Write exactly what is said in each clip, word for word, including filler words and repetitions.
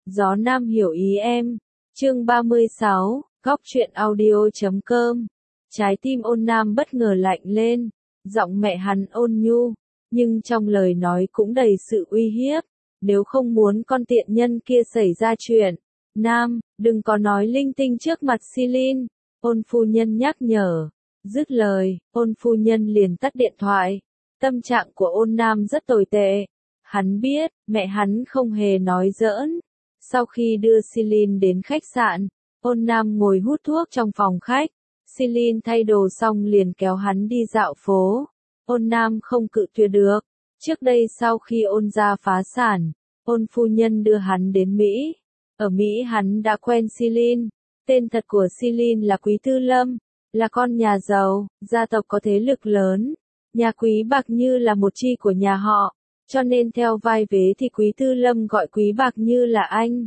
Gió Nam hiểu ý em. Chương ba mươi sáu, góc truyện audio chấm com. Trái tim ôn nam bất ngờ lạnh lên, giọng mẹ hắn ôn nhu, nhưng trong lời nói cũng đầy sự uy hiếp. Nếu không muốn con tiện nhân kia xảy ra chuyện, Nam, đừng có nói linh tinh trước mặt Silin, ôn phu nhân nhắc nhở. Dứt lời, ôn phu nhân liền tắt điện thoại. Tâm trạng của ôn nam rất tồi tệ. Hắn biết, mẹ hắn không hề nói giỡn. Sau khi đưa Silin đến khách sạn, ôn nam ngồi hút thuốc trong phòng khách. Silin thay đồ xong liền kéo hắn đi dạo phố. Ôn nam không cự tuyệt được. Trước đây sau khi ôn gia phá sản, ôn phu nhân đưa hắn đến Mỹ. Ở Mỹ hắn đã quen Silin. Tên thật của Silin là Quý Tư Lâm, là con nhà giàu, gia tộc có thế lực lớn. Nhà Quý Bạc Như là một chi của nhà họ, cho nên theo vai vế thì Quý Tư Lâm gọi Quý Bạc Như là anh.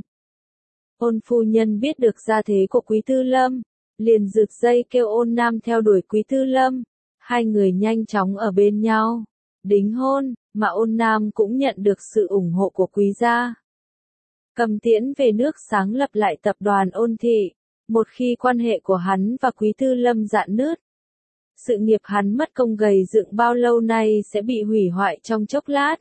Ôn phu nhân biết được gia thế của Quý Tư Lâm, liền rực dây kêu ôn nam theo đuổi Quý Tư Lâm. Hai người nhanh chóng ở bên nhau, đính hôn, mà ôn nam cũng nhận được sự ủng hộ của Quý gia. Cầm tiễn về nước sáng lập lại tập đoàn Ôn Thị. Một khi quan hệ của hắn và Quý Tư Lâm rạn nứt, sự nghiệp hắn mất công gầy dựng bao lâu nay sẽ bị hủy hoại trong chốc lát.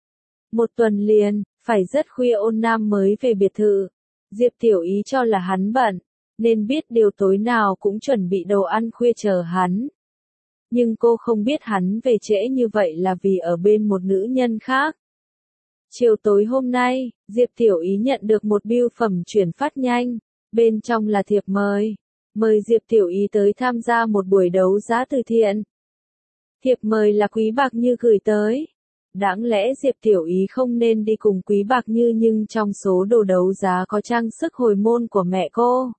Một tuần liền, phải rất khuya ôn nam mới về biệt thự. Diệp Tiểu Ý cho là hắn bận, nên biết điều tối nào cũng chuẩn bị đồ ăn khuya chờ hắn. Nhưng cô không biết hắn về trễ như vậy là vì ở bên một nữ nhân khác. Chiều tối hôm nay, Diệp Tiểu Ý nhận được một bưu phẩm chuyển phát nhanh. Bên trong là thiệp mời. Mời Diệp Tiểu Ý tới tham gia một buổi đấu giá từ thiện. Thiệp mời là Quý Bạc Như gửi tới. Đáng lẽ Diệp Tiểu Ý không nên đi cùng Quý Bạc Như, nhưng trong số đồ đấu giá có trang sức hồi môn của mẹ cô.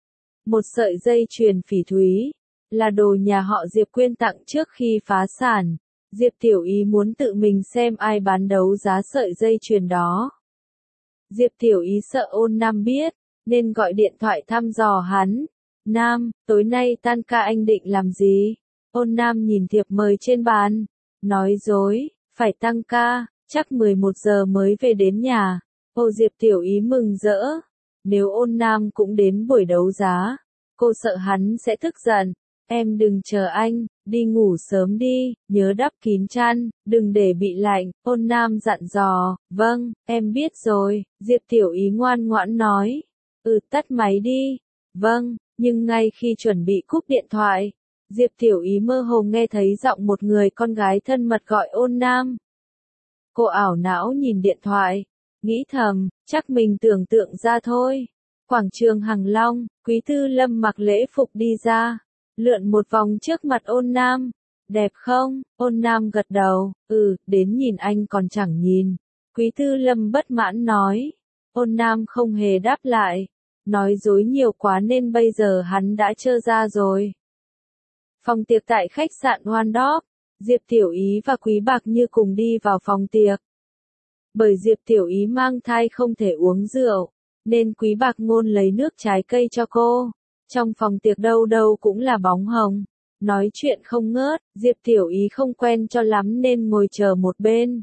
Một sợi dây chuyền phỉ thúy, là đồ nhà họ Diệp quyên tặng trước khi phá sản. Diệp Tiểu Ý muốn tự mình xem ai bán đấu giá sợi dây chuyền đó. Diệp Tiểu Ý sợ ôn nam biết, nên gọi điện thoại thăm dò hắn. Nam, tối nay tan ca anh định làm gì? Ôn nam nhìn thiệp mời trên bàn. Nói dối, phải tăng ca, chắc mười một giờ mới về đến nhà. Ô Diệp Tiểu Ý mừng rỡ. Nếu ôn nam cũng đến buổi đấu giá, cô sợ hắn sẽ tức giận. Em đừng chờ anh, đi ngủ sớm đi, nhớ đắp kín chăn, đừng để bị lạnh. Ôn nam dặn dò. Vâng, em biết rồi, Diệp Tiểu Ý ngoan ngoãn nói. Ừ, tắt máy đi. Vâng, nhưng ngay khi chuẩn bị cúp điện thoại, Diệp Tiểu Ý mơ hồ nghe thấy giọng một người con gái thân mật gọi ôn nam. Cô ảo não nhìn điện thoại, nghĩ thầm, chắc mình tưởng tượng ra thôi. Quảng trường Hằng Long, Quý Tư Lâm mặc lễ phục đi ra, lượn một vòng trước mặt ôn nam. Đẹp không? Ôn nam gật đầu, ừ, đến nhìn anh còn chẳng nhìn. Quý Tư Lâm bất mãn nói. Ôn nam không hề đáp lại. Nói dối nhiều quá nên bây giờ hắn đã trơ ra rồi. Phòng tiệc tại khách sạn One Dog, Diệp Tiểu Ý và Quý Bạc Như cùng đi vào phòng tiệc. Bởi Diệp Tiểu Ý mang thai không thể uống rượu, nên Quý Bạc Ngôn lấy nước trái cây cho cô. Trong phòng tiệc đâu đâu cũng là bóng hồng. Nói chuyện không ngớt, Diệp Tiểu Ý không quen cho lắm nên ngồi chờ một bên.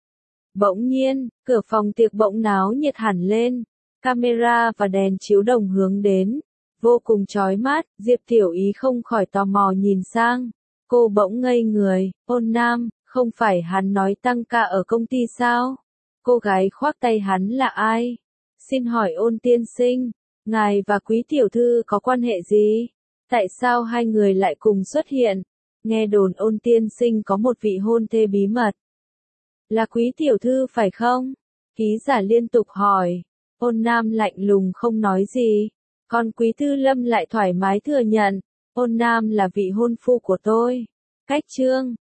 Bỗng nhiên, cửa phòng tiệc bỗng náo nhiệt hẳn lên. Camera và đèn chiếu đồng hướng đến, vô cùng chói mắt. Diệp Tiểu Ý không khỏi tò mò nhìn sang. Cô bỗng ngây người. Ôn nam, không phải hắn nói tăng ca ở công ty sao? Cô gái khoác tay hắn là ai? Xin hỏi ôn tiên sinh, ngài và Quý tiểu thư có quan hệ gì? Tại sao hai người lại cùng xuất hiện? Nghe đồn ôn tiên sinh có một vị hôn thê bí mật. Là Quý tiểu thư phải không? Ký giả liên tục hỏi. Ôn nam lạnh lùng không nói gì. Còn Quý Tư Lâm lại thoải mái thừa nhận. Ôn nam là vị hôn phu của tôi. Cách chương